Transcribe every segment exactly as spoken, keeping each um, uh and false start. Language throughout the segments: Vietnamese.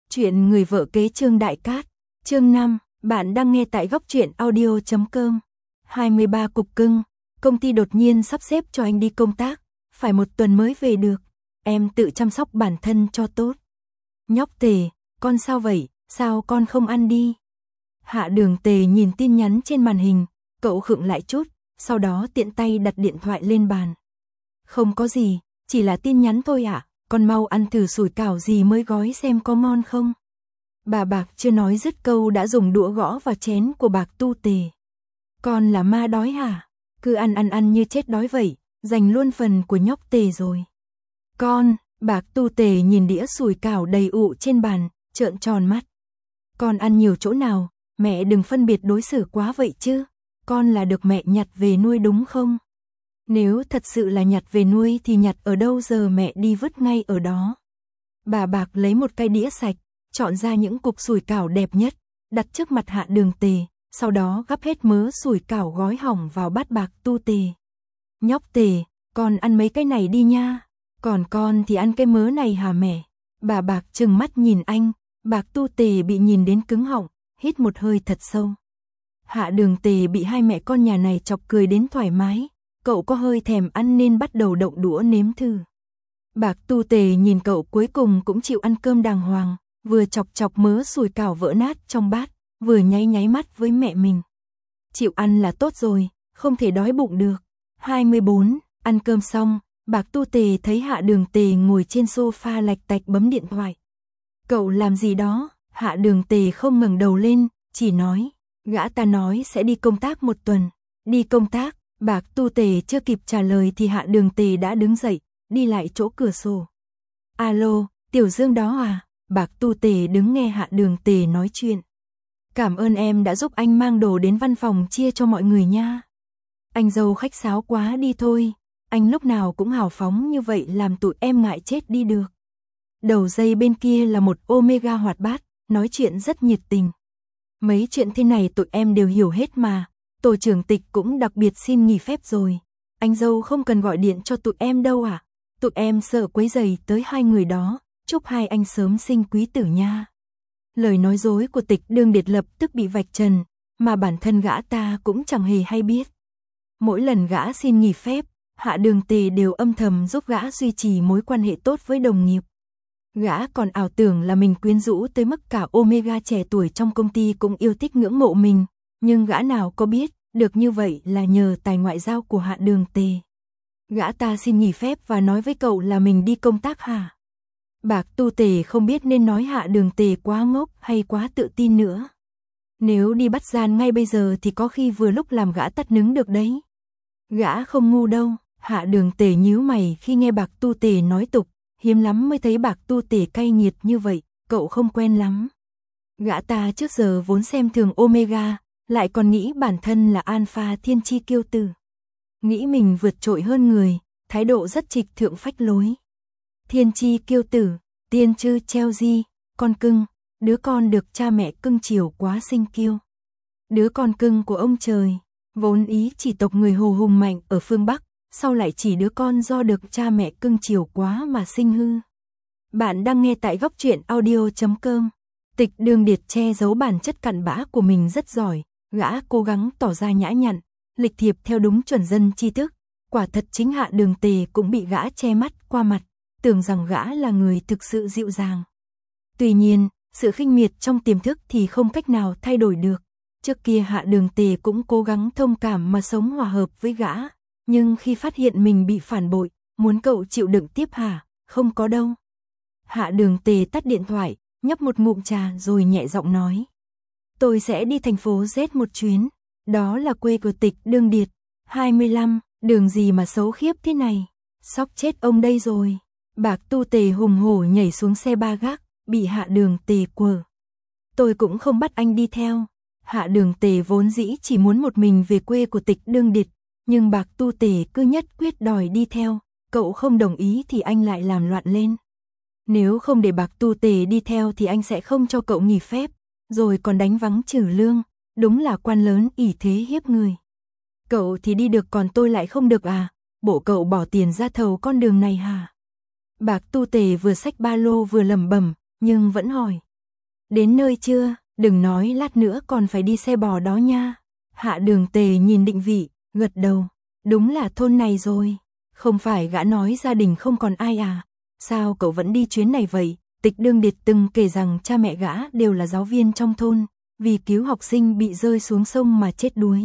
Chuyện người vợ kế Trương Đại Cát, chương năm, bạn đang nghe tại góc truyện audio chấm com. hai mươi ba cục cưng, công ty đột nhiên sắp xếp cho anh đi công tác, phải một tuần mới về được, em tự chăm sóc bản thân cho tốt. Nhóc Tề, con sao vậy, sao con không ăn đi? Hạ Đường Tề nhìn tin nhắn trên màn hình, cậu khựng lại chút, sau đó tiện tay đặt điện thoại lên bàn. Không có gì, chỉ là tin nhắn thôi ạ. À? Con mau ăn thử sủi cảo gì mới gói xem có ngon không. Bà Bạc chưa nói dứt câu đã dùng đũa gõ vào chén của Bạc Tu Tề. Con là ma đói hả? Cứ ăn ăn ăn như chết đói vậy, dành luôn phần của nhóc Tề rồi. Con, Bạc Tu Tề nhìn đĩa sủi cảo đầy ụ trên bàn, trợn tròn mắt. Con ăn nhiều chỗ nào, mẹ đừng phân biệt đối xử quá vậy chứ. Con là được mẹ nhặt về nuôi đúng không? Nếu thật sự là nhặt về nuôi thì nhặt ở đâu giờ mẹ đi vứt ngay ở đó. Bà Bạc lấy một cái đĩa sạch, chọn ra những cục sủi cảo đẹp nhất, đặt trước mặt Hạ Đường Tề, sau đó gắp hết mớ sủi cảo gói hỏng vào bát Bạc Tu Tề. Nhóc Tề, con ăn mấy cái này đi nha, còn con thì ăn cái mớ này hả mẹ? Bà Bạc trừng mắt nhìn anh, Bạc Tu Tề bị nhìn đến cứng họng, hít một hơi thật sâu. Hạ Đường Tề bị hai mẹ con nhà này chọc cười đến thoải mái. Cậu có hơi thèm ăn nên bắt đầu động đũa nếm thử. Bạc Tu Tề nhìn cậu cuối cùng cũng chịu ăn cơm đàng hoàng, vừa chọc chọc mớ sủi cảo vỡ nát trong bát, vừa nháy nháy mắt với mẹ mình. Chịu ăn là tốt rồi, không thể đói bụng được. hai mươi bốn, ăn cơm xong, Bạc Tu Tề thấy Hạ Đường Tề ngồi trên sofa lạch tạch bấm điện thoại. Cậu làm gì đó? Hạ Đường Tề không ngẩng đầu lên, chỉ nói, gã ta nói sẽ đi công tác một tuần. Đi công tác? Bạc Tu Tề chưa kịp trả lời thì Hạ Đường Tề đã đứng dậy, đi lại chỗ cửa sổ. Alo, Tiểu Dương đó à? Bạc Tu Tề đứng nghe Hạ Đường Tề nói chuyện. Cảm ơn em đã giúp anh mang đồ đến văn phòng chia cho mọi người nha. Anh dâu khách sáo quá đi thôi, anh lúc nào cũng hào phóng như vậy làm tụi em ngại chết đi được. Đầu dây bên kia là một Omega hoạt bát, nói chuyện rất nhiệt tình. Mấy chuyện thế này tụi em đều hiểu hết mà. Tổ trưởng Tịch cũng đặc biệt xin nghỉ phép rồi. Anh dâu không cần gọi điện cho tụi em đâu à? Tụi em sợ quấy rầy tới hai người đó, chúc hai anh sớm sinh quý tử nha. Lời nói dối của Tịch Đương Điệt lập tức bị vạch trần, mà bản thân gã ta cũng chẳng hề hay biết. Mỗi lần gã xin nghỉ phép, Hạ Đường Tề đều âm thầm giúp gã duy trì mối quan hệ tốt với đồng nghiệp. Gã còn ảo tưởng là mình quyến rũ tới mức cả Omega trẻ tuổi trong công ty cũng yêu thích ngưỡng mộ mình. Nhưng gã nào có biết, được như vậy là nhờ tài ngoại giao của Hạ Đường Tề. Gã ta xin nghỉ phép và nói với cậu là mình đi công tác hả? Bạc Tu Tề không biết nên nói Hạ Đường Tề quá ngốc hay quá tự tin nữa. Nếu đi bắt gian ngay bây giờ thì có khi vừa lúc làm gã tắt nứng được đấy. Gã không ngu đâu, Hạ Đường Tề nhíu mày khi nghe Bạc Tu Tề nói tục, hiếm lắm mới thấy Bạc Tu Tề cay nghiệt như vậy, cậu không quen lắm. Gã ta trước giờ vốn xem thường Omega, lại còn nghĩ bản thân là alpha thiên chi kiêu tử. Nghĩ mình vượt trội hơn người, thái độ rất trịch thượng phách lối. Thiên chi kiêu tử, tiên chư treo di, con cưng, đứa con được cha mẹ cưng chiều quá sinh kiêu. Đứa con cưng của ông trời, vốn ý chỉ tộc người Hồ hùng mạnh ở phương Bắc, sau lại chỉ đứa con do được cha mẹ cưng chiều quá mà sinh hư. Bạn đang nghe tại góc truyện audio chấm com. Tịch Đương Điệt che giấu bản chất cặn bã của mình rất giỏi. Gã cố gắng tỏ ra nhã nhặn, lịch thiệp theo đúng chuẩn dân tri thức, quả thật chính Hạ Đường Tề cũng bị gã che mắt qua mặt, tưởng rằng gã là người thực sự dịu dàng. Tuy nhiên, sự khinh miệt trong tiềm thức thì không cách nào thay đổi được. Trước kia Hạ Đường Tề cũng cố gắng thông cảm mà sống hòa hợp với gã, nhưng khi phát hiện mình bị phản bội, muốn cậu chịu đựng tiếp hả? Không có đâu. Hạ Đường Tề tắt điện thoại, nhấp một ngụm trà rồi nhẹ giọng nói. Tôi sẽ đi thành phố Z một chuyến, đó là quê của Tịch Đương Điệt. hai mươi lăm, đường gì mà xấu khiếp thế này, sóc chết ông đây rồi. Bạc Tu Tề hùng hổ nhảy xuống xe ba gác, bị Hạ Đường Tề quở. Tôi cũng không bắt anh đi theo. Hạ Đường Tề vốn dĩ chỉ muốn một mình về quê của Tịch Đương Điệt, nhưng Bạc Tu Tề cứ nhất quyết đòi đi theo, cậu không đồng ý thì anh lại làm loạn lên. Nếu không để Bạc Tu Tề đi theo thì anh sẽ không cho cậu nghỉ phép. Rồi còn đánh vắng trừ lương, đúng là quan lớn ỷ thế hiếp người. Cậu thì đi được còn tôi lại không được à? Bộ cậu bỏ tiền ra thầu con đường này hả? Bạc Tu Tề vừa xách ba lô vừa lẩm bẩm, nhưng vẫn hỏi, Đến nơi chưa, đừng nói lát nữa còn phải đi xe bò đó nha. Hạ Đường Tề nhìn định vị, gật đầu. Đúng là thôn này rồi. Không phải gã nói gia đình không còn ai à? Sao cậu vẫn đi chuyến này vậy? Tịch Đương Điệt từng kể rằng cha mẹ gã đều là giáo viên trong thôn, vì cứu học sinh bị rơi xuống sông mà chết đuối.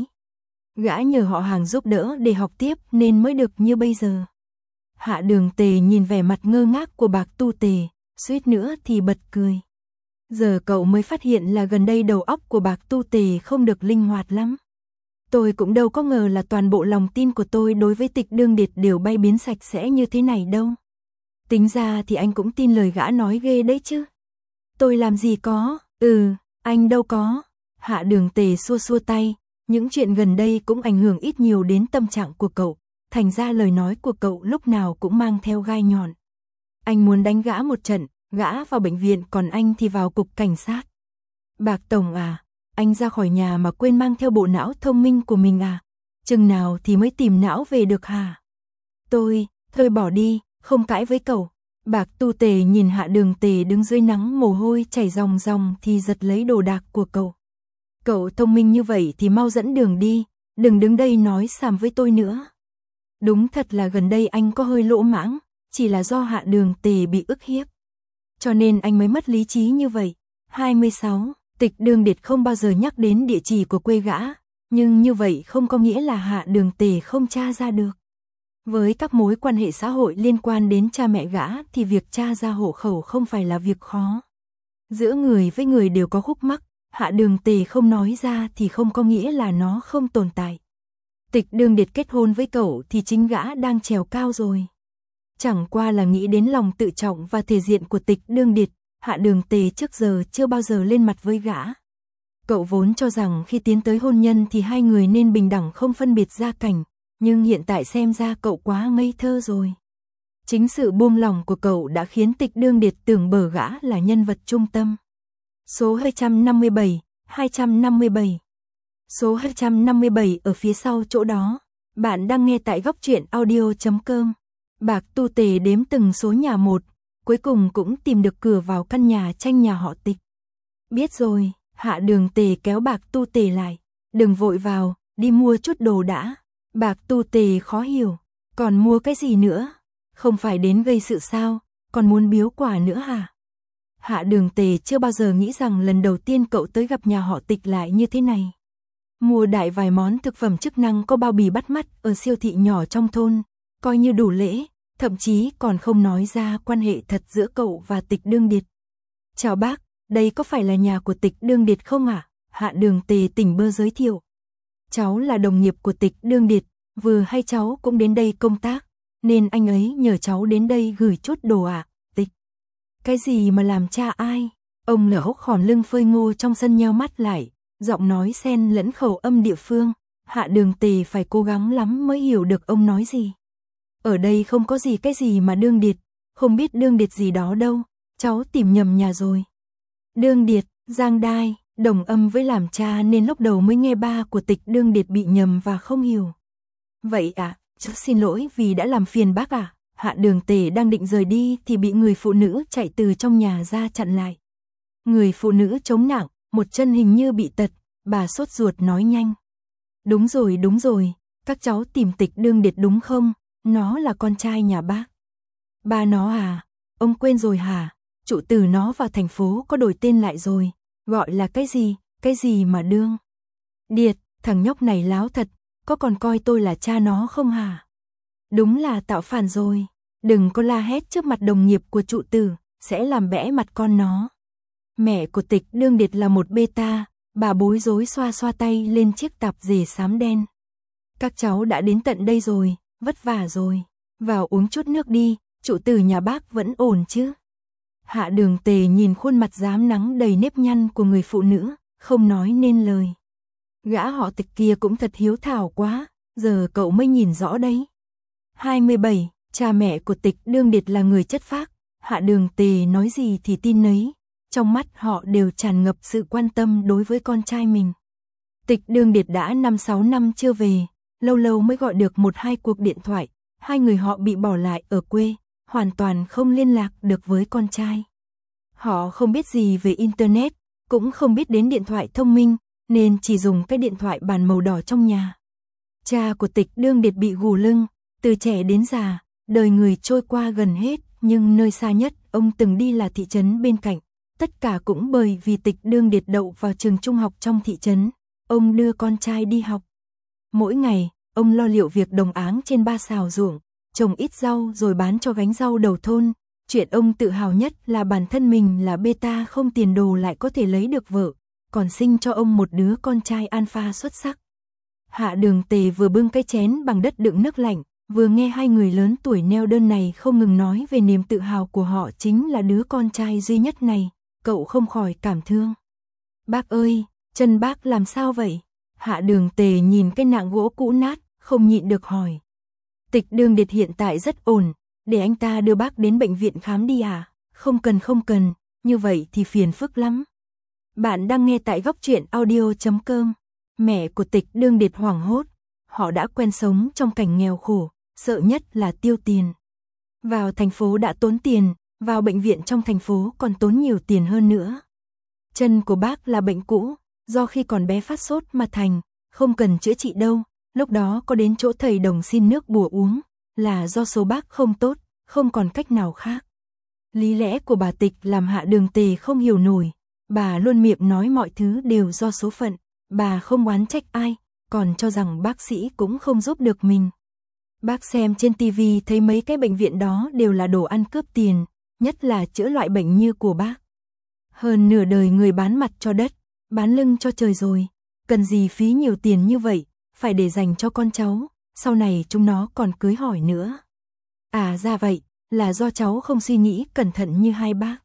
Gã nhờ họ hàng giúp đỡ để học tiếp nên mới được như bây giờ. Hạ Đường Tề nhìn vẻ mặt ngơ ngác của Bạc Tu Tề, suýt nữa thì bật cười. Giờ cậu mới phát hiện là gần đây đầu óc của Bạc Tu Tề không được linh hoạt lắm. Tôi cũng đâu có ngờ là toàn bộ lòng tin của tôi đối với Tịch Đương Điệt đều bay biến sạch sẽ như thế này đâu. Tính ra thì anh cũng tin lời gã nói ghê đấy chứ. Tôi làm gì có, ừ, anh đâu có. Hạ Đường Tề xua xua tay, những chuyện gần đây cũng ảnh hưởng ít nhiều đến tâm trạng của cậu, thành ra lời nói của cậu lúc nào cũng mang theo gai nhọn. Anh muốn đánh gã một trận, gã vào bệnh viện còn anh thì vào cục cảnh sát. Bạc Tổng à, anh ra khỏi nhà mà quên mang theo bộ não thông minh của mình à? Chừng nào thì mới tìm não về được hả? Tôi, thôi bỏ đi, không cãi với cậu. Bạc Tu Tề nhìn Hạ Đường Tề đứng dưới nắng mồ hôi chảy ròng ròng thì giật lấy đồ đạc của cậu. Cậu thông minh như vậy thì mau dẫn đường đi, đừng đứng đây nói xàm với tôi nữa. Đúng thật là gần đây anh có hơi lỗ mãng, chỉ là do Hạ Đường Tề bị ức hiếp. Cho nên anh mới mất lý trí như vậy. hai mươi sáu. Tịch Đương Điệt không bao giờ nhắc đến địa chỉ của quê gã, nhưng như vậy không có nghĩa là Hạ Đường Tề không tra ra được. Với các mối quan hệ xã hội liên quan đến cha mẹ gã thì việc tra ra hộ khẩu không phải là việc khó. Giữa người với người đều có khúc mắc, Hạ Đường Tề không nói ra thì không có nghĩa là nó không tồn tại. Tịch Đương Điệt kết hôn với cậu thì chính gã đang trèo cao rồi. Chẳng qua là nghĩ đến lòng tự trọng và thể diện của Tịch Đương Điệt, Hạ Đường Tề trước giờ chưa bao giờ lên mặt với gã. Cậu vốn cho rằng khi tiến tới hôn nhân thì hai người nên bình đẳng không phân biệt gia cảnh, nhưng hiện tại xem ra cậu quá ngây thơ rồi. Chính sự buông lỏng của cậu đã khiến Tịch Đương Điệt tưởng bờ gã là nhân vật trung tâm. Số hai trăm năm mươi bảy, hai trăm năm mươi bảy. Số hai trăm năm mươi bảy ở phía sau chỗ đó. Bạn đang nghe tại góc truyện audio chấm com. Bạc Tu Tề đếm từng số nhà một, cuối cùng cũng tìm được cửa vào căn nhà tranh nhà họ Tịch. Biết rồi, Hạ Đường Tề kéo Bạc Tu Tề lại. Đừng vội vào, đi mua chút đồ đã. Bạc Tu Tề khó hiểu, còn mua cái gì nữa? Không phải đến gây sự sao, còn muốn biếu quà nữa hả? Hạ Đường Tề chưa bao giờ nghĩ rằng lần đầu tiên cậu tới gặp nhà họ Tịch lại như thế này. Mua đại vài món thực phẩm chức năng có bao bì bắt mắt ở siêu thị nhỏ trong thôn, coi như đủ lễ, thậm chí còn không nói ra quan hệ thật giữa cậu và Tịch Đương Điệt. Chào bác, đây có phải là nhà của Tịch Đương Điệt không ạ? À? Hạ Đường Tề tỉnh bơ giới thiệu. Cháu là đồng nghiệp của Tịch Đương Điệt, vừa hay cháu cũng đến đây công tác, nên anh ấy nhờ cháu đến đây gửi chút đồ ạ. À? Tịch. Cái gì mà làm cha ai? Ông lở hốc khom lưng phơi ngô trong sân nheo mắt lại, giọng nói xen lẫn khẩu âm địa phương. Hạ Đường Tề phải cố gắng lắm mới hiểu được ông nói gì. Ở đây không có gì cái gì mà Đương Điệt, không biết Đương Điệt gì đó đâu, cháu tìm nhầm nhà rồi. Đương Điệt, Giang Đai, đồng âm với làm cha nên lúc đầu mới nghe ba của Tịch Đương Điệt bị nhầm và không hiểu. Vậy à, cháu xin lỗi vì đã làm phiền bác à. Hạ Đường Tề đang định rời đi thì bị người phụ nữ chạy từ trong nhà ra chặn lại. Người phụ nữ chống nặng, một chân hình như bị tật, bà sốt ruột nói nhanh. Đúng rồi đúng rồi, các cháu tìm Tịch Đương Điệt đúng không? Nó là con trai nhà bác. Ba nó à? Ông quên rồi hả? Chủ từ nó vào thành phố có đổi tên lại rồi. Gọi là cái gì? Cái gì mà Đương Điệt, thằng nhóc này láo thật, có còn coi tôi là cha nó không hả? Đúng là tạo phản rồi. Đừng có la hét trước mặt đồng nghiệp của trụ tử, sẽ làm bẽ mặt con nó. Mẹ của Tịch Đương Điệt là một beta, bà bối rối xoa xoa tay lên chiếc tạp dề xám đen. Các cháu đã đến tận đây rồi, vất vả rồi. Vào uống chút nước đi, trụ tử nhà bác vẫn ổn chứ? Hạ Đường Tề nhìn khuôn mặt rám nắng đầy nếp nhăn của người phụ nữ, không nói nên lời. Gã họ Tịch kia cũng thật hiếu thảo quá, giờ cậu mới nhìn rõ đấy. hai mươi bảy, cha mẹ của Tịch Đương Điệt là người chất phác, Hạ Đường Tề nói gì thì tin nấy, trong mắt họ đều tràn ngập sự quan tâm đối với con trai mình. Tịch Đương Điệt đã năm sáu năm chưa về, lâu lâu mới gọi được một hai cuộc điện thoại, hai người họ bị bỏ lại ở quê, hoàn toàn không liên lạc được với con trai. Họ không biết gì về Internet, cũng không biết đến điện thoại thông minh, nên chỉ dùng cái điện thoại bàn màu đỏ trong nhà. Cha của Tịch Đương Điệt bị gù lưng, từ trẻ đến già, đời người trôi qua gần hết, nhưng nơi xa nhất ông từng đi là thị trấn bên cạnh. Tất cả cũng bởi vì Tịch Đương Điệt đậu vào trường trung học trong thị trấn, ông đưa con trai đi học. Mỗi ngày, ông lo liệu việc đồng áng trên ba sào ruộng, trồng ít rau rồi bán cho gánh rau đầu thôn. Chuyện ông tự hào nhất là bản thân mình là beta không tiền đồ lại có thể lấy được vợ, còn sinh cho ông một đứa con trai alpha xuất sắc. Hạ Đường Tề vừa bưng cái chén bằng đất đựng nước lạnh, vừa nghe hai người lớn tuổi neo đơn này không ngừng nói về niềm tự hào của họ chính là đứa con trai duy nhất này, cậu không khỏi cảm thương. Bác ơi, chân bác làm sao vậy? Hạ Đường Tề nhìn cái nạng gỗ cũ nát, không nhịn được hỏi. Tịch Đương Điệt hiện tại rất ổn, để anh ta đưa bác đến bệnh viện khám đi à? Không cần không cần, như vậy thì phiền phức lắm. Bạn đang nghe tại góc truyện audio chấm com. Mẹ của Tịch Đương Điệt hoảng hốt, họ đã quen sống trong cảnh nghèo khổ, sợ nhất là tiêu tiền. Vào thành phố đã tốn tiền, vào bệnh viện trong thành phố còn tốn nhiều tiền hơn nữa. Chân của bác là bệnh cũ, do khi còn bé phát sốt mà thành, không cần chữa trị đâu, lúc đó có đến chỗ thầy Đồng xin nước bùa uống, là do số bác không tốt, không còn cách nào khác. Lý lẽ của bà Tịch làm Hạ Đường Tề không hiểu nổi, bà luôn miệng nói mọi thứ đều do số phận, bà không oán trách ai, còn cho rằng bác sĩ cũng không giúp được mình. Bác xem trên tivi thấy mấy cái bệnh viện đó đều là đồ ăn cướp tiền, nhất là chữa loại bệnh như của bác. Hơn nửa đời người bán mặt cho đất, bán lưng cho trời rồi, cần gì phí nhiều tiền như vậy, phải để dành cho con cháu, sau này chúng nó còn cưới hỏi nữa. À ra vậy, là do cháu không suy nghĩ cẩn thận như hai bác.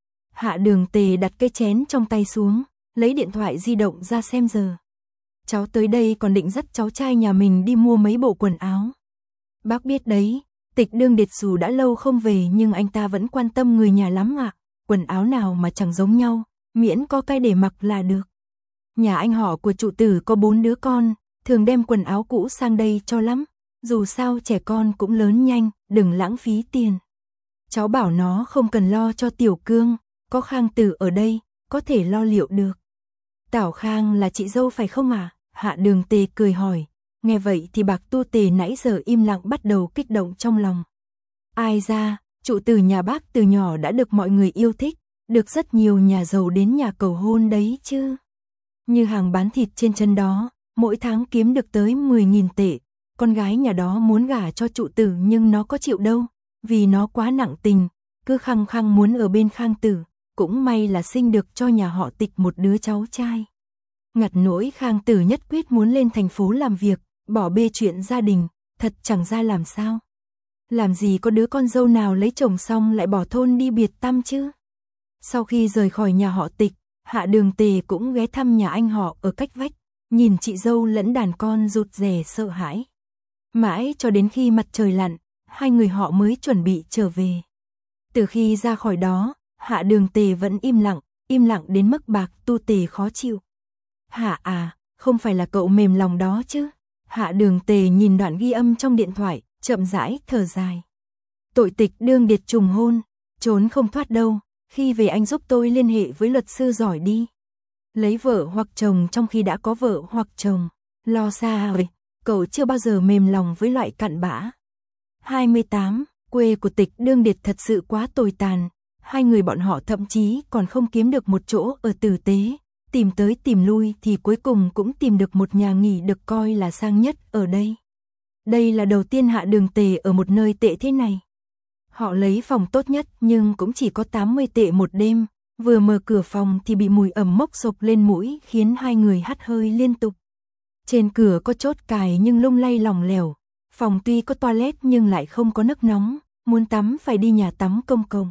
Hạ Đường Tề đặt cái chén trong tay xuống, lấy điện thoại di động ra xem giờ. Cháu tới đây còn định dắt cháu trai nhà mình đi mua mấy bộ quần áo. Bác biết đấy, Tịch Đương Điệt dù đã lâu không về nhưng anh ta vẫn quan tâm người nhà lắm ạ. Quần áo nào mà chẳng giống nhau, miễn có cái để mặc là được. Nhà anh họ của trụ tử có bốn đứa con, thường đem quần áo cũ sang đây cho lắm. Dù sao trẻ con cũng lớn nhanh, đừng lãng phí tiền. Cháu bảo nó không cần lo cho Tiểu Cương, có Khang Tử ở đây, có thể lo liệu được. Tảo Khang là chị dâu phải không à? Hạ Đường Tề cười hỏi. Nghe vậy thì Bạc Tu Tề nãy giờ im lặng bắt đầu kích động trong lòng. Ai ra, trụ tử nhà bác từ nhỏ đã được mọi người yêu thích, được rất nhiều nhà giàu đến nhà cầu hôn đấy chứ. Như hàng bán thịt trên chân đó, mỗi tháng kiếm được tới mười nghìn tệ. Con gái nhà đó muốn gả cho trụ tử nhưng nó có chịu đâu, vì nó quá nặng tình, cứ khăng khăng muốn ở bên Khang Tử, cũng may là sinh được cho nhà họ Tịch một đứa cháu trai. Ngặt nỗi Khang Tử nhất quyết muốn lên thành phố làm việc, bỏ bê chuyện gia đình, thật chẳng ra làm sao. Làm gì có đứa con dâu nào lấy chồng xong lại bỏ thôn đi biệt tăm chứ. Sau khi rời khỏi nhà họ Tịch, Hạ Đường Tề cũng ghé thăm nhà anh họ ở cách vách, nhìn chị dâu lẫn đàn con rụt rè sợ hãi. Mãi cho đến khi mặt trời lặn, hai người họ mới chuẩn bị trở về. Từ khi ra khỏi đó, Hạ Đường Tề vẫn im lặng, im lặng đến mức Bạc Tu Tề khó chịu. Hạ à, không phải là cậu mềm lòng đó chứ? Hạ Đường Tề nhìn đoạn ghi âm trong điện thoại, chậm rãi thở dài. Tội Tịch Đương Điệt trùng hôn, trốn không thoát đâu, khi về anh giúp tôi liên hệ với luật sư giỏi đi. Lấy vợ hoặc chồng trong khi đã có vợ hoặc chồng, lo xa rồi, cậu chưa bao giờ mềm lòng với loại cặn bã. hai mươi tám, quê của Tịch Đương Điệt thật sự quá tồi tàn, hai người bọn họ thậm chí còn không kiếm được một chỗ ở tử tế, tìm tới tìm lui thì cuối cùng cũng tìm được một nhà nghỉ được coi là sang nhất ở đây. Đây là đầu tiên Hạ Đường Tề ở một nơi tệ thế này. Họ lấy phòng tốt nhất nhưng cũng chỉ có tám mươi tệ một đêm, vừa mở cửa phòng thì bị mùi ẩm mốc sộc lên mũi khiến hai người hắt hơi liên tục. Trên cửa có chốt cài nhưng lung lay lỏng lẻo, phòng tuy có toilet nhưng lại không có nước nóng, muốn tắm phải đi nhà tắm công cộng.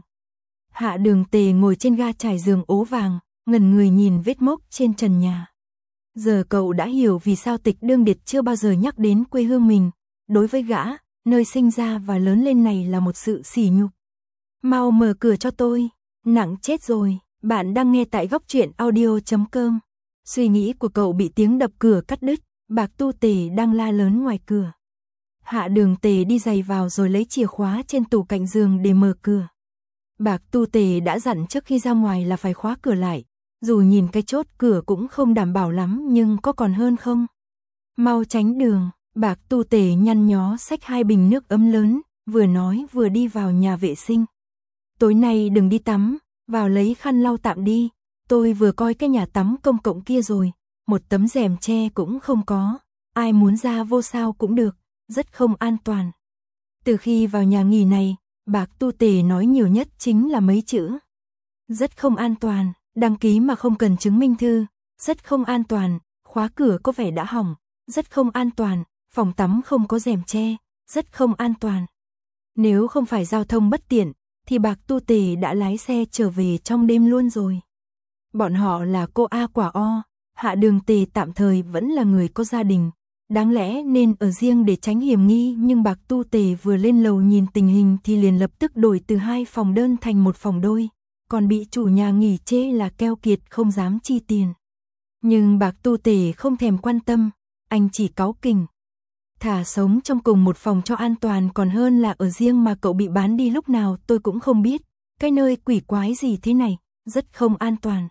Hạ Đường Tề ngồi trên ga trải giường ố vàng, ngẩn người nhìn vết mốc trên trần nhà. Giờ cậu đã hiểu vì sao Tịch Đương Điệt chưa bao giờ nhắc đến quê hương mình, đối với gã, nơi sinh ra và lớn lên này là một sự sỉ nhục. Mau mở cửa cho tôi, nặng chết rồi. Bạn đang nghe tại góc truyện audio chấm com. Suy nghĩ của cậu bị tiếng đập cửa cắt đứt, Bạc Tu Tề đang la lớn ngoài cửa. Hạ Đường Tề đi giày vào rồi lấy chìa khóa trên tủ cạnh giường để mở cửa. Bạc Tu Tề đã dặn trước khi ra ngoài là phải khóa cửa lại, dù nhìn cái chốt cửa cũng không đảm bảo lắm nhưng có còn hơn không. Mau tránh đường, Bạc Tu Tề nhăn nhó xách hai bình nước ấm lớn, vừa nói vừa đi vào nhà vệ sinh. Tối nay đừng đi tắm, vào lấy khăn lau tạm đi, tôi vừa coi cái nhà tắm công cộng kia rồi, một tấm rèm che cũng không có, ai muốn ra vô sao cũng được, rất không an toàn. Từ khi vào nhà nghỉ này, Bạc Tu Tề nói nhiều nhất chính là mấy chữ. Rất không an toàn, đăng ký mà không cần chứng minh thư, rất không an toàn, khóa cửa có vẻ đã hỏng, rất không an toàn, phòng tắm không có rèm che, rất không an toàn. Nếu không phải giao thông bất tiện, thì Bạc Tu Tề đã lái xe trở về trong đêm luôn rồi. Bọn họ là cô A quả O, Hạ Đường Tề tạm thời vẫn là người có gia đình, đáng lẽ nên ở riêng để tránh hiểm nghi, nhưng Bạc Tu Tề vừa lên lầu nhìn tình hình thì liền lập tức đổi từ hai phòng đơn thành một phòng đôi, còn bị chủ nhà nghỉ chê là keo kiệt không dám chi tiền. Nhưng Bạc Tu Tề không thèm quan tâm, anh chỉ cáu kỉnh. Thà sống trong cùng một phòng cho an toàn còn hơn là ở riêng mà cậu bị bán đi lúc nào tôi cũng không biết, cái nơi quỷ quái gì thế này, rất không an toàn.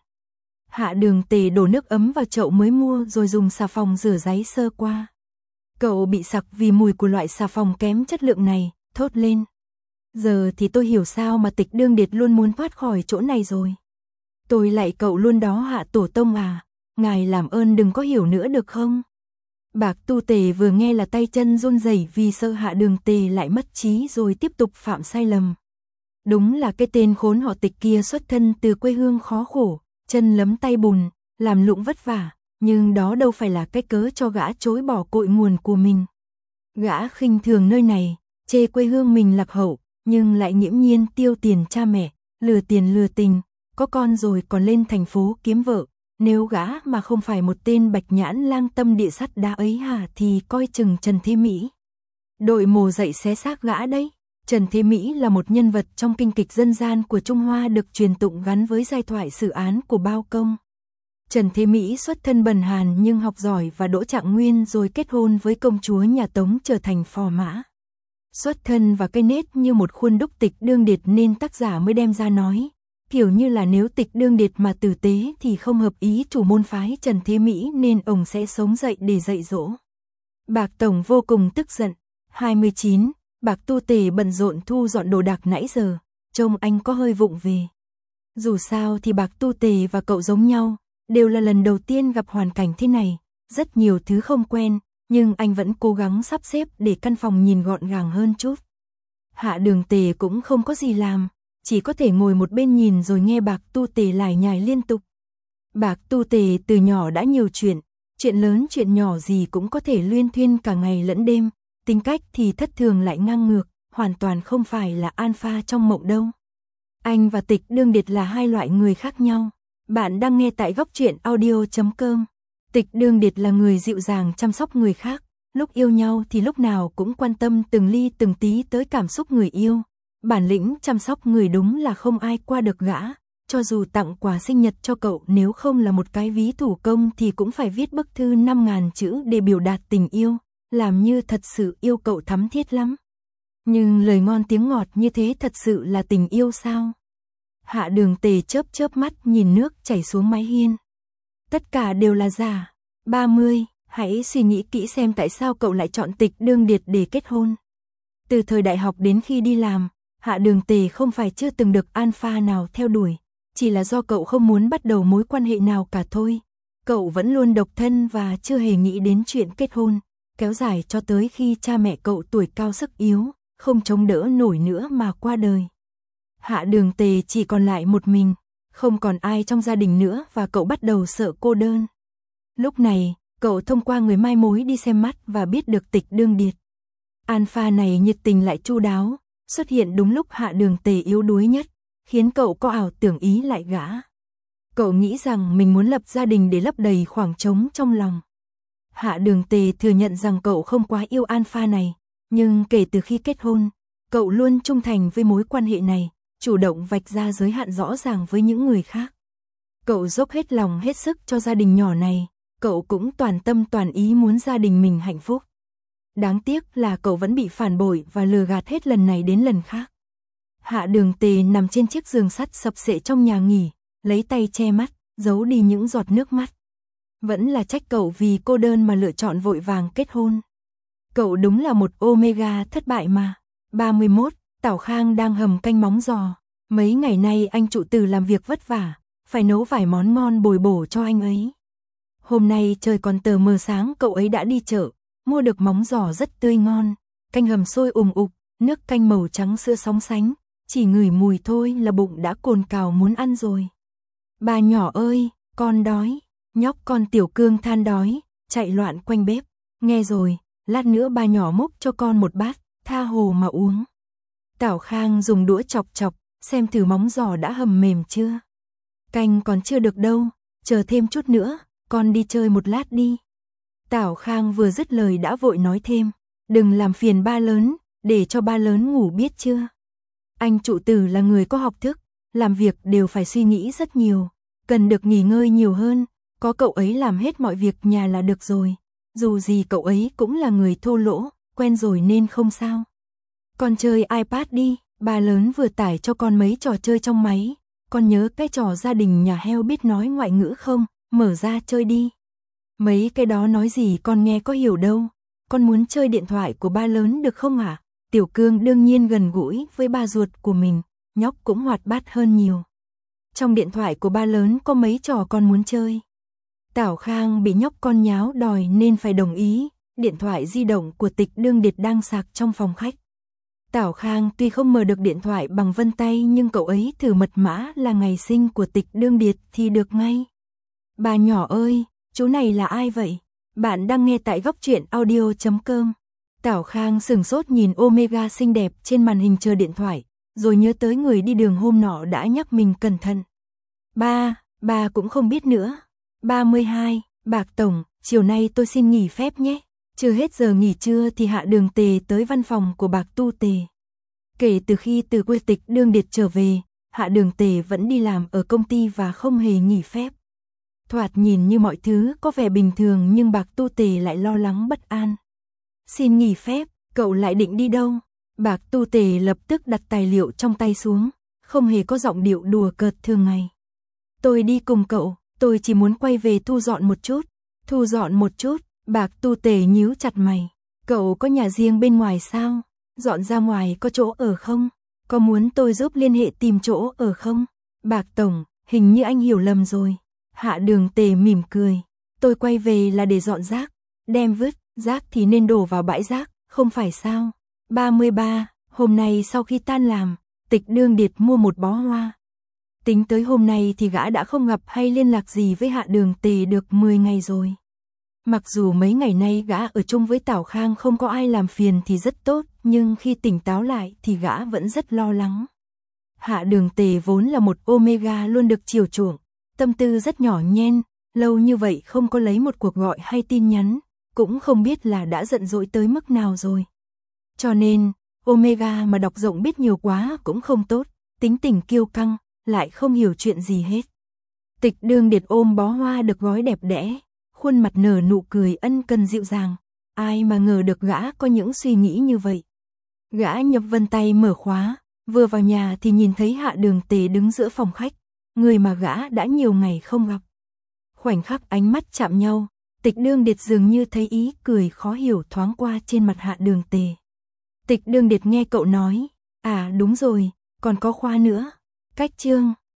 Hạ Đường Tề đổ nước ấm vào chậu mới mua rồi dùng xà phòng rửa ráy sơ qua. Cậu bị sặc vì mùi của loại xà phòng kém chất lượng này, thốt lên. Giờ thì tôi hiểu sao mà Tịch Đương Điệt luôn muốn thoát khỏi chỗ này rồi. Tôi lạy cậu luôn đó Hạ Tổ Tông à, ngài làm ơn đừng có hiểu nữa được không? Bạc Tu Tề vừa nghe là tay chân run rẩy vì sợ Hạ Đường Tề lại mất trí rồi tiếp tục phạm sai lầm. Đúng là cái tên khốn họ Tịch kia xuất thân từ quê hương khó khổ, chân lấm tay bùn, làm lụng vất vả, nhưng đó đâu phải là cái cớ cho gã chối bỏ cội nguồn của mình. Gã khinh thường nơi này, chê quê hương mình lạc hậu, nhưng lại nghiễm nhiên tiêu tiền cha mẹ, lừa tiền lừa tình, có con rồi còn lên thành phố kiếm vợ. Nếu gã mà không phải một tên bạch nhãn lang tâm địa sắt đá ấy hả thì coi chừng Trần Thế Mỹ. Đội mồ dậy xé xác gã đấy. Trần Thế Mỹ là một nhân vật trong kinh kịch dân gian của Trung Hoa được truyền tụng gắn với giai thoại sử án của Bao Công. Trần Thế Mỹ xuất thân bần hàn nhưng học giỏi và đỗ trạng nguyên rồi kết hôn với công chúa nhà Tống trở thành phò mã. Xuất thân và cây nết như một khuôn đúc Tịch Đương Điệt nên tác giả mới đem ra nói. Kiểu như là nếu Tịch Đương Điệt mà tử tế thì không hợp ý chủ môn phái Trần Thế Mỹ nên ông sẽ sống dậy để dạy dỗ. Bạc Tổng vô cùng tức giận. hai mươi chín, Bạc Tu Tề bận rộn thu dọn đồ đạc nãy giờ, trông anh có hơi vụng về. Dù sao thì Bạc Tu Tề và cậu giống nhau, đều là lần đầu tiên gặp hoàn cảnh thế này, rất nhiều thứ không quen, nhưng anh vẫn cố gắng sắp xếp để căn phòng nhìn gọn gàng hơn chút. Hạ Đường Tề cũng không có gì làm, chỉ có thể ngồi một bên nhìn rồi nghe Bạc Tu Tề lải nhải liên tục. Bạc Tu Tề từ nhỏ đã nhiều chuyện, chuyện lớn chuyện nhỏ gì cũng có thể luyên thuyên cả ngày lẫn đêm, tính cách thì thất thường lại ngang ngược, hoàn toàn không phải là alpha trong mộng đâu. Anh và Tịch Đương Điệt là hai loại người khác nhau. Bạn đang nghe tại góc truyện audio chấm com. Tịch Đương Điệt là người dịu dàng chăm sóc người khác, lúc yêu nhau thì lúc nào cũng quan tâm từng ly từng tí tới cảm xúc người yêu. Bản lĩnh chăm sóc người đúng là không ai qua được gã, cho dù tặng quà sinh nhật cho cậu nếu không là một cái ví thủ công thì cũng phải viết bức thư năm ngàn chữ để biểu đạt tình yêu, làm như thật sự yêu cậu thắm thiết lắm. Nhưng lời ngon tiếng ngọt như thế thật sự là tình yêu sao? Hạ Đường Tề chớp chớp mắt nhìn nước chảy xuống mái hiên. Tất cả đều là giả. ba mươi, hãy suy nghĩ kỹ xem tại sao cậu lại chọn Tịch Đương Điệt để kết hôn. Từ thời đại học đến khi đi làm, Hạ Đường Tề không phải chưa từng được alpha nào theo đuổi, chỉ là do cậu không muốn bắt đầu mối quan hệ nào cả thôi. Cậu vẫn luôn độc thân và chưa hề nghĩ đến chuyện kết hôn, kéo dài cho tới khi cha mẹ cậu tuổi cao sức yếu, không chống đỡ nổi nữa mà qua đời. Hạ Đường Tề chỉ còn lại một mình, không còn ai trong gia đình nữa và cậu bắt đầu sợ cô đơn. Lúc này, cậu thông qua người mai mối đi xem mắt và biết được Tịch Đương Điệt. Alpha này nhiệt tình lại chu đáo, xuất hiện đúng lúc Hạ Đường Tề yếu đuối nhất, khiến cậu có ảo tưởng ý lại gã. Cậu nghĩ rằng mình muốn lập gia đình để lấp đầy khoảng trống trong lòng. Hạ Đường Tề thừa nhận rằng cậu không quá yêu Alpha này, nhưng kể từ khi kết hôn, cậu luôn trung thành với mối quan hệ này, chủ động vạch ra giới hạn rõ ràng với những người khác. Cậu dốc hết lòng hết sức cho gia đình nhỏ này, cậu cũng toàn tâm toàn ý muốn gia đình mình hạnh phúc. Đáng tiếc là cậu vẫn bị phản bội và lừa gạt hết lần này đến lần khác. Hạ Đường Tề nằm trên chiếc giường sắt sập sệ trong nhà nghỉ, lấy tay che mắt, giấu đi những giọt nước mắt. Vẫn là trách cậu vì cô đơn mà lựa chọn vội vàng kết hôn. Cậu đúng là một Omega thất bại mà. ba mươi mốt, Tảo Khang đang hầm canh móng giò. Mấy ngày nay anh trụ từ làm việc vất vả, phải nấu vài món ngon bồi bổ cho anh ấy. Hôm nay trời còn tờ mờ sáng cậu ấy đã đi chợ, mua được móng giò rất tươi ngon. Canh hầm sôi ùm ục, nước canh màu trắng sữa sóng sánh, chỉ ngửi mùi thôi là bụng đã cồn cào muốn ăn rồi. Bà nhỏ ơi, con đói. Nhóc con Tiểu Cương than đói, chạy loạn quanh bếp. Nghe rồi, lát nữa bà nhỏ múc cho con một bát, tha hồ mà uống. Tảo Khang dùng đũa chọc chọc, xem thử móng giò đã hầm mềm chưa. Canh còn chưa được đâu, chờ thêm chút nữa, con đi chơi một lát đi. Tảo Khang vừa dứt lời đã vội nói thêm, đừng làm phiền ba lớn, để cho ba lớn ngủ biết chưa. Anh trụ tử là người có học thức, làm việc đều phải suy nghĩ rất nhiều, cần được nghỉ ngơi nhiều hơn, có cậu ấy làm hết mọi việc nhà là được rồi. Dù gì cậu ấy cũng là người thô lỗ, quen rồi nên không sao. Con chơi iPad đi, ba lớn vừa tải cho con mấy trò chơi trong máy. Con nhớ cái trò gia đình nhà heo biết nói ngoại ngữ không, mở ra chơi đi. Mấy cái đó nói gì con nghe có hiểu đâu, con muốn chơi điện thoại của ba lớn được không hả? Tiểu Cương đương nhiên gần gũi với ba ruột của mình, nhóc cũng hoạt bát hơn nhiều. Trong điện thoại của ba lớn có mấy trò con muốn chơi. Tảo Khang bị nhóc con nháo đòi nên phải đồng ý, điện thoại di động của Tịch Đương Điệt đang sạc trong phòng khách. Tảo Khang tuy không mở được điện thoại bằng vân tay nhưng cậu ấy thử mật mã là ngày sinh của Tịch Đương Điệt thì được ngay. Bà nhỏ ơi, chú này là ai vậy? Bạn đang nghe tại góc truyện audio chấm com. Tảo Khang sửng sốt nhìn Omega xinh đẹp trên màn hình chờ điện thoại, rồi nhớ tới người đi đường hôm nọ đã nhắc mình cẩn thận. Ba, ba cũng không biết nữa. ba mươi hai, Bạc Tổng, chiều nay tôi xin nghỉ phép nhé. Chưa hết giờ nghỉ trưa thì Hạ Đường Tề tới văn phòng của Bạc Tu Tề. Kể từ khi từ quê Tịch Đương Điệt trở về, Hạ Đường Tề vẫn đi làm ở công ty và không hề nghỉ phép. Thoạt nhìn như mọi thứ có vẻ bình thường nhưng Bạc Tu Tề lại lo lắng bất an. Xin nghỉ phép, cậu lại định đi đâu? Bạc Tu Tề lập tức đặt tài liệu trong tay xuống, không hề có giọng điệu đùa cợt thường ngày. Tôi đi cùng cậu, tôi chỉ muốn quay về thu dọn một chút. Thu dọn một chút, Bạc Tu Tề nhíu chặt mày. Cậu có nhà riêng bên ngoài sao? Dọn ra ngoài có chỗ ở không? Có muốn tôi giúp liên hệ tìm chỗ ở không? Bạc Tổng, hình như anh hiểu lầm rồi. Hạ Đường Tề mỉm cười. Tôi quay về là để dọn rác. Đem vứt, rác thì nên đổ vào bãi rác, không phải sao? ba mươi ba, hôm nay sau khi tan làm, Tịch Đương Điệt mua một bó hoa. Tính tới hôm nay thì gã đã không gặp hay liên lạc gì với Hạ Đường Tề được mười ngày rồi. Mặc dù mấy ngày nay gã ở chung với Tảo Khang không có ai làm phiền thì rất tốt, nhưng khi tỉnh táo lại thì gã vẫn rất lo lắng. Hạ Đường Tề vốn là một Omega luôn được chiều chuộng, tâm tư rất nhỏ nhen, lâu như vậy không có lấy một cuộc gọi hay tin nhắn, cũng không biết là đã giận dỗi tới mức nào rồi. Cho nên, Omega mà đọc rộng biết nhiều quá cũng không tốt, tính tình kiêu căng, lại không hiểu chuyện gì hết. Tịch Đương Điệt ôm bó hoa được gói đẹp đẽ, khuôn mặt nở nụ cười ân cần dịu dàng, ai mà ngờ được gã có những suy nghĩ như vậy. Gã nhập vân tay mở khóa, vừa vào nhà thì nhìn thấy Hạ Đường Tề đứng giữa phòng khách, người mà gã đã nhiều ngày không gặp. Khoảnh khắc ánh mắt chạm nhau, Tịch Đương Điệt dường như thấy ý cười khó hiểu thoáng qua trên mặt Hạ Đường Tề. Tịch Đương Điệt nghe cậu nói, à đúng rồi, còn có khoa nữa. Cách chương